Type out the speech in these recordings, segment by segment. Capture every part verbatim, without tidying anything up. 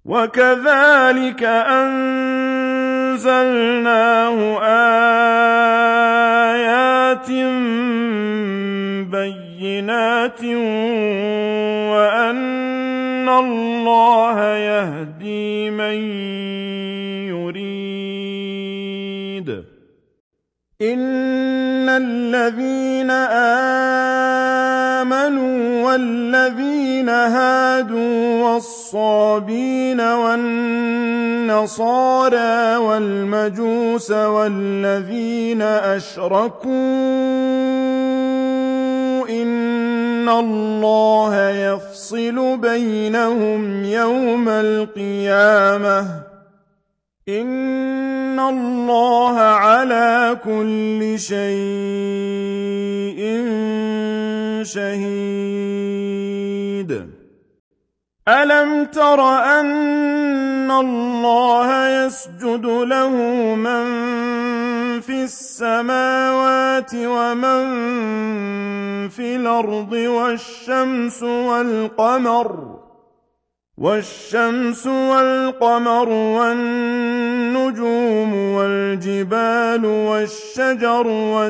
وكذلك أنزلناه آيات بينات وأن الله يهدي من يريد. إن الذين آمنوا والذين هادوا والصابين والنصارى والمجوس والذين أشركوا إن الله يفصل بينهم يوم القيامة إن الله على كل شيء شهيد. ألم تر أن الله يسجد له من في السماوات ومن في الأرض والشمس والقمر والشمس والقمر والنجوم والجبال والشجر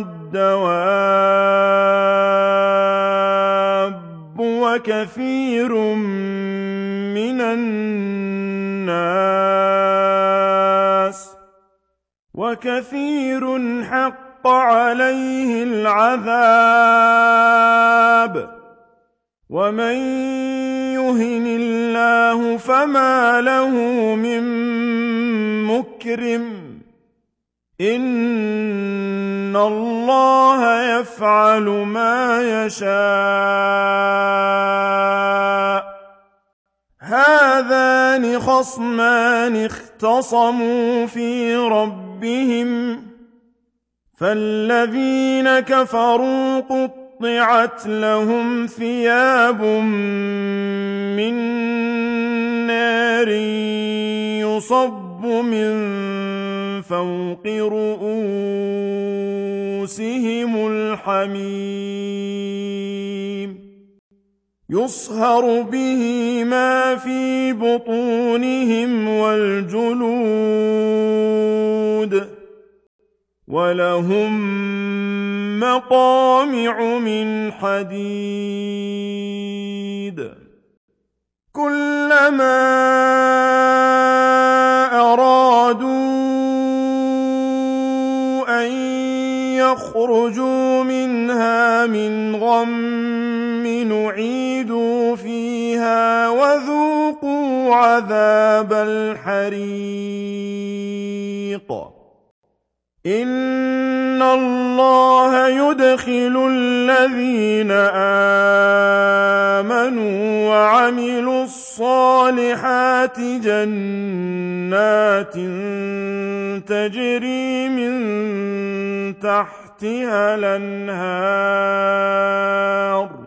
والدواب وكثير من الناس وكثير حق عليه العذاب ومن يهن الله فما له من مكرم إن الله يفعل ما يشاء. هذان خصمان اختصموا في ربهم فالذين كفروا قطعت لهم ثياب من نار يصب من فوق رؤوسهم الحميم يصهر به ما في بطونهم والجلود ولهم مقامع من حديد كلما أرادوا أن يخرجوا منها من غم نعيدوا فيها وذوقوا عذاب الحريق. إن الله يدخل الذين آمنوا وعملوا الصالحات جنات تجري من تحتها الأنهار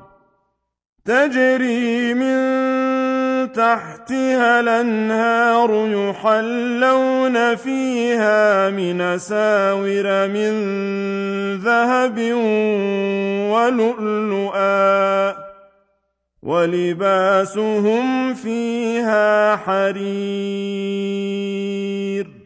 تجري من تحتها الأنهار يحلون فيها من أساور من ذهب ولؤلؤا ولباسهم فيها حرير